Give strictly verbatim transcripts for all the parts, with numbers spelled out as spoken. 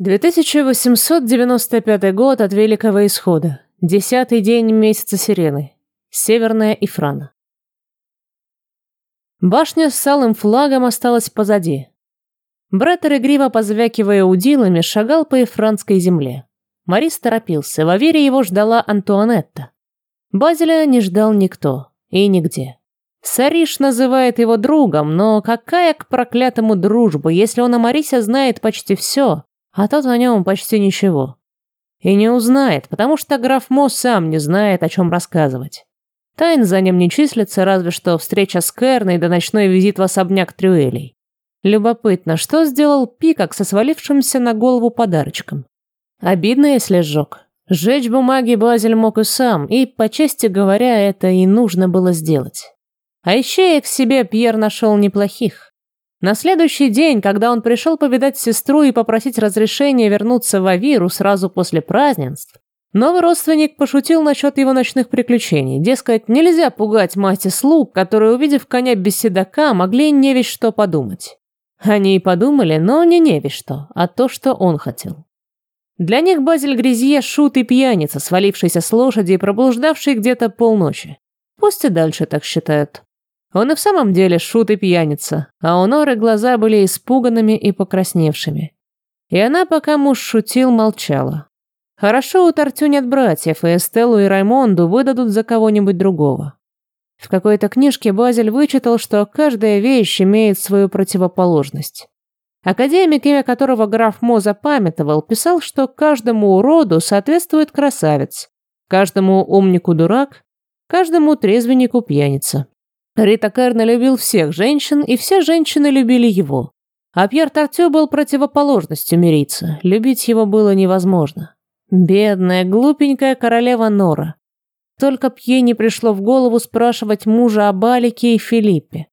две тысячи восемьсот девяносто пятый год от Великого Исхода. Десятый день месяца Сирены. Северная Ифрана. Башня с алым флагом осталась позади. Бреттер, игриво позвякивая удилами, шагал по ифранской земле. Морис торопился, в Авере его ждала Антуанетта. Базеля не ждал никто и нигде. Сариш называет его другом, но какая к проклятому дружба, если он о Марисе знает почти все, а тот о нем почти ничего. И не узнает, потому что граф Мо сам не знает, о чем рассказывать. Тайн за ним не числится, разве что встреча с Керной да ночной визит в особняк Трюэлей. Любопытно, что сделал Пикок со свалившимся на голову подарочком? Обидно, если сжег. Сжечь бумаги Базель мог и сам, и, по чести говоря, это и нужно было сделать. А еще и к себе Пьер нашел неплохих. На следующий день, когда он пришел повидать сестру и попросить разрешения вернуться в Авиру сразу после празднеств, новый родственник пошутил насчет его ночных приключений. Дескать, нельзя пугать мать и слуг, которые, увидев коня без седока, могли не весь что подумать. Они и подумали, но не не весь что, а то, что он хотел. Для них Базель Гризье шут и пьяница, свалившийся с лошади и проблуждавший где-то полночи. Пусть и дальше так считают. Он и в самом деле шут и пьяница, а у Норы глаза были испуганными и покрасневшими. И она, пока муж шутил, молчала. Хорошо, у Тартю нет братьев, и Эстеллу и Раймонду выдадут за кого-нибудь другого. В какой-то книжке Базель вычитал, что каждая вещь имеет свою противоположность. Академик, имя которого граф Мо запамятовал, писал, что каждому уроду соответствует красавец, каждому умнику дурак, каждому трезвеннику пьяница. Рита Керна любил всех женщин, и все женщины любили его. А Пьер Тартю был противоположностью мириться, любить его было невозможно. Бедная, глупенькая королева Нора. Только Пье не пришло в голову спрашивать мужа об Алике и Филиппе.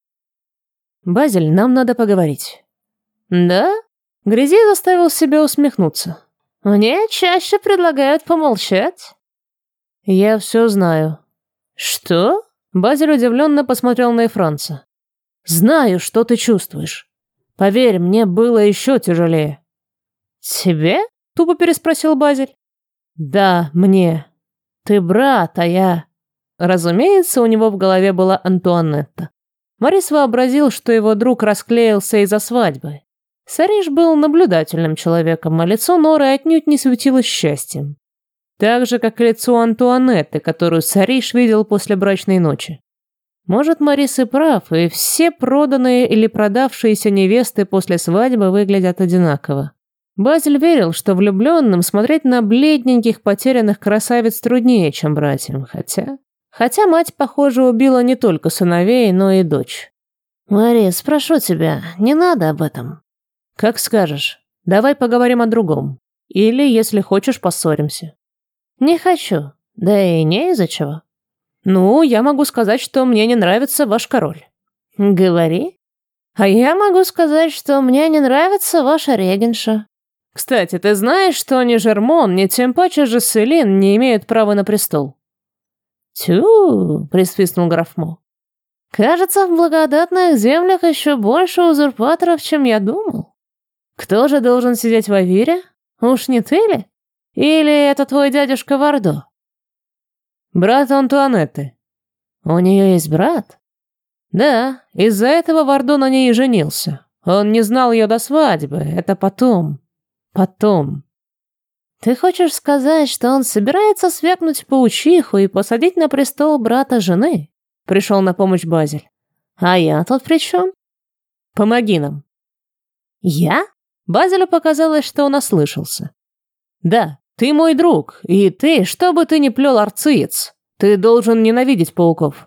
«Базель, нам надо поговорить». «Да?» Грязи заставил себя усмехнуться. «Мне чаще предлагают помолчать». «Я все знаю». «Что?» Базель удивленно посмотрел на Эфранца. «Знаю, что ты чувствуешь. Поверь, мне было еще тяжелее». «Тебе?» — тупо переспросил Базель. «Да, мне. Ты брат, а я...» Разумеется, у него в голове была Антуанетта. Морис вообразил, что его друг расклеился из-за свадьбы. Сариш был наблюдательным человеком, а лицо Норы отнюдь не светилось счастьем. Так же, как и лицо Антуанетты, которую Сариш видел после брачной ночи. Может, Морис и прав, и все проданные или продавшиеся невесты после свадьбы выглядят одинаково. Базель верил, что влюбленным смотреть на бледненьких потерянных красавиц труднее, чем братьям, хотя... Хотя мать, похоже, убила не только сыновей, но и дочь. «Морис, прошу тебя, не надо об этом». «Как скажешь. Давай поговорим о другом. Или, если хочешь, поссоримся». «Не хочу. Да и не из-за чего». «Ну, я могу сказать, что мне не нравится ваш король». «Говори. А я могу сказать, что мне не нравится ваша регенша». «Кстати, ты знаешь, что ни Жермон, ни тем паче Жаселин не имеют права на престол?» «Тю!» — присвистнул граф Мо. «Кажется, в благодатных землях еще больше узурпаторов, чем я думал. Кто же должен сидеть в Авире? Уж не ты ли? Или это твой дядюшка Вардо?» «Брат Антуанетты». «У нее есть брат?» «Да, из-за этого Вардо на ней и женился. Он не знал ее до свадьбы, это потом. Потом». «Ты хочешь сказать, что он собирается свергнуть паучиху и посадить на престол брата жены?» Пришел на помощь Базель. «А я тут при чем?» «Помоги нам». «Я?» Базелю показалось, что он ослышался. «Да, ты мой друг, и ты, что бы ты ни плел, арциец, ты должен ненавидеть пауков».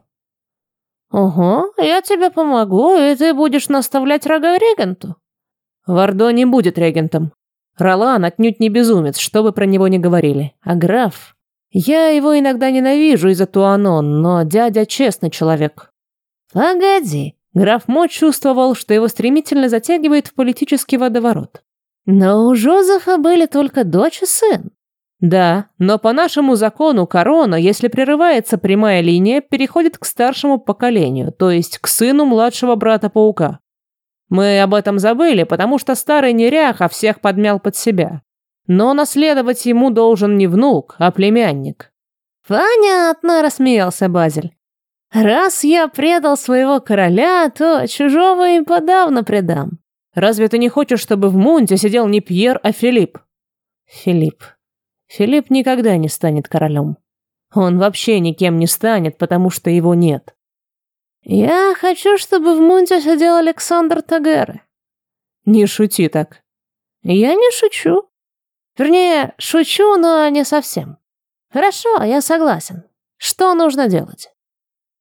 «Ого, я тебе помогу, и ты будешь наставлять рога регенту». «Вардо не будет регентом. Ролан отнюдь не безумец, что бы про него ни говорили. А граф... Я его иногда ненавижу из-за Туанон, но дядя честный человек». «Погоди». Граф Мо чувствовал, что его стремительно затягивает в политический водоворот. «Но у Жозефа были только дочь и сын». «Да, но по нашему закону корона, если прерывается прямая линия, переходит к старшему поколению, то есть к сыну младшего брата-паука. Мы об этом забыли, потому что старый неряха всех подмял под себя. Но наследовать ему должен не внук, а племянник». «Понятно», — рассмеялся Базель. «Раз я предал своего короля, то чужого и подавно предам». «Разве ты не хочешь, чтобы в Мунте сидел не Пьер, а Филипп?» «Филипп. Филипп никогда не станет королем. Он вообще никем не станет, потому что его нет». «Я хочу, чтобы в Мунте сидел Александр Тагеры». «Не шути так». «Я не шучу. Вернее, шучу, но не совсем. Хорошо, я согласен. Что нужно делать?»